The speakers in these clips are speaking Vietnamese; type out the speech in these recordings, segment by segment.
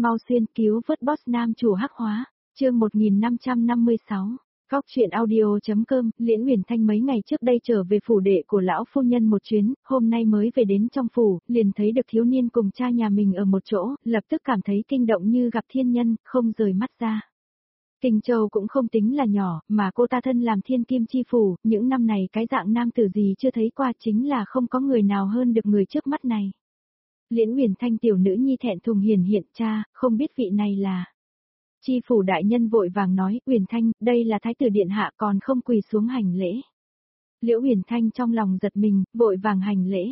mau xuyên cứu vớt boss nam chủ hắc hóa, chương 1556. Góc truyện audio.com, Liễn Huyền Thanh mấy ngày trước đây trở về phủ đệ của lão phu nhân một chuyến, hôm nay mới về đến trong phủ, liền thấy được thiếu niên cùng cha nhà mình ở một chỗ, lập tức cảm thấy kinh động như gặp thiên nhân, không rời mắt ra. Kinh Châu cũng không tính là nhỏ, mà cô ta thân làm thiên kim chi phủ, những năm này cái dạng nam tử gì chưa thấy qua, chính là không có người nào hơn được người trước mắt này. Liễn Huyền Thanh tiểu nữ nhi thẹn thùng hiển hiện, cha, không biết vị này là. Chi phủ đại nhân vội vàng nói, Huyền Thanh, đây là thái tử điện hạ, còn không quỳ xuống hành lễ. Liễu Huyền Thanh trong lòng giật mình, vội vàng hành lễ.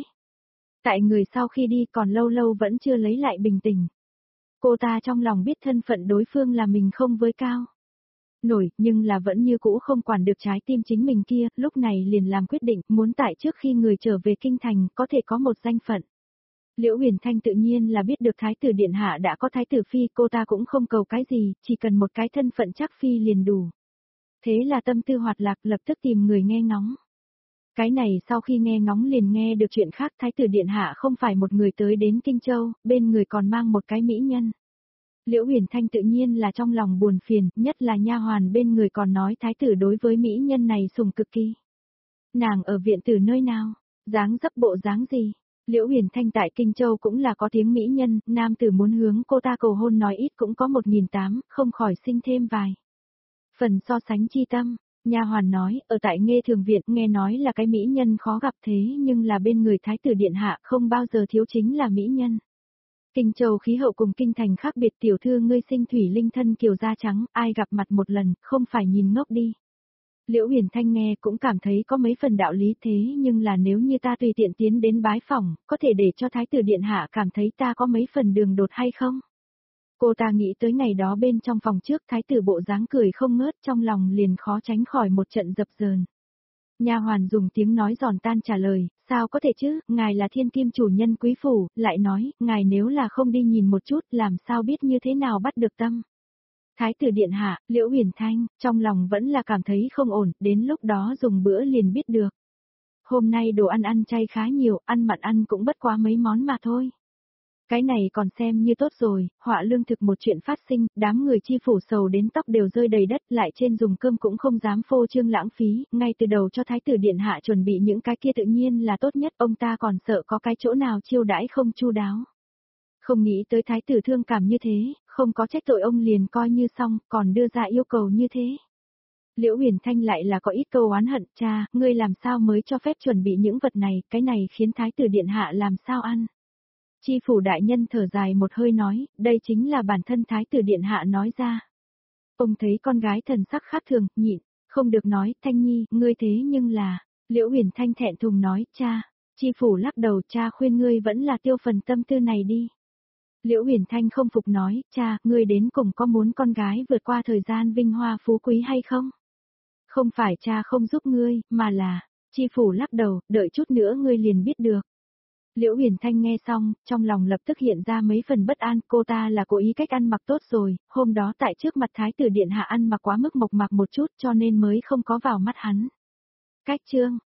Tại người sau khi đi còn lâu lâu vẫn chưa lấy lại bình tĩnh. Cô ta trong lòng biết thân phận đối phương là mình không với cao nổi, nhưng là vẫn như cũ không quản được trái tim chính mình kia, lúc này liền làm quyết định, muốn tại trước khi người trở về kinh thành, có thể có một danh phận. Liễu Huyền Thanh tự nhiên là biết được thái tử điện hạ đã có thái tử phi, cô ta cũng không cầu cái gì, chỉ cần một cái thân phận chắc phi liền đủ. Thế là tâm tư hoạt lạc, lập tức tìm người nghe ngóng. Cái này sau khi nghe ngóng liền nghe được chuyện khác, thái tử điện hạ không phải một người tới đến Kinh Châu, bên người còn mang một cái mỹ nhân. Liễu Huyền Thanh tự nhiên là trong lòng buồn phiền, nhất là nha hoàn bên người còn nói thái tử đối với mỹ nhân này sùng cực kỳ. Nàng ở viện tử nơi nào, dáng dấp bộ dáng gì? Liễu Huyền Thanh tại Kinh Châu cũng là có tiếng mỹ nhân, nam tử muốn hướng cô ta cầu hôn nói ít cũng có 1.800, không khỏi sinh thêm vài phần so sánh chi tâm. Nha hoàn nói, ở tại Nghê Thường viện nghe nói là cái mỹ nhân khó gặp, thế nhưng là bên người thái tử điện hạ không bao giờ thiếu chính là mỹ nhân. Kinh Châu khí hậu cùng kinh thành khác biệt, tiểu thư ngươi sinh thủy linh thân kiều da trắng, ai gặp mặt một lần, không phải nhìn ngốc đi. Liễu Huyền Thanh nghe cũng cảm thấy có mấy phần đạo lý, thế nhưng là nếu như ta tùy tiện tiến đến bái phỏng, có thể để cho thái tử điện hạ cảm thấy ta có mấy phần đường đột hay không? Cô ta nghĩ tới ngày đó bên trong phòng trước, thái tử bộ dáng cười không ngớt, trong lòng liền khó tránh khỏi một trận dập dờn. Nha hoàn dùng tiếng nói giòn tan trả lời, sao có thể chứ, ngài là thiên kim chủ nhân quý phủ, lại nói, ngài nếu là không đi nhìn một chút, làm sao biết như thế nào bắt được tâm. Thái tử điện hạ, Liễu Huyền Thanh, trong lòng vẫn là cảm thấy không ổn, đến lúc đó dùng bữa liền biết được. Hôm nay đồ ăn chay khá nhiều, ăn mặn ăn cũng bất quá mấy món mà thôi. Cái này còn xem như tốt rồi, họa lương thực một chuyện phát sinh, đám người chi phủ sầu đến tóc đều rơi đầy đất, lại trên dùng cơm cũng không dám phô trương lãng phí, ngay từ đầu cho thái tử điện hạ chuẩn bị những cái kia tự nhiên là tốt nhất, ông ta còn sợ có cái chỗ nào chiêu đãi không chu đáo. Không nghĩ tới thái tử thương cảm như thế, không có trách tội ông liền coi như xong, còn đưa ra yêu cầu như thế. Liễu Huyền Thanh lại là có ít câu oán hận, cha, ngươi làm sao mới cho phép chuẩn bị những vật này, cái này khiến thái tử điện hạ làm sao ăn. Chi phủ đại nhân thở dài một hơi nói, đây chính là bản thân thái tử điện hạ nói ra. Ông thấy con gái thần sắc khác thường, nhịn, không được nói, Thanh Nhi, ngươi thế nhưng là, Liễu Huyền Thanh thẹn thùng nói, cha, chi phủ lắc đầu, cha khuyên ngươi vẫn là tiêu phần tâm tư này đi. Liễu Huyền Thanh không phục nói, cha, ngươi đến cùng có muốn con gái vượt qua thời gian vinh hoa phú quý hay không? Không phải cha không giúp ngươi, mà là, chi phủ lắc đầu, đợi chút nữa ngươi liền biết được. Liễu Huyền Thanh nghe xong, trong lòng lập tức hiện ra mấy phần bất an, cô ta là cố ý cách ăn mặc tốt rồi, hôm đó tại trước mặt thái tử điện hạ ăn mặc quá mức mộc mạc một chút cho nên mới không có vào mắt hắn. Cách chương,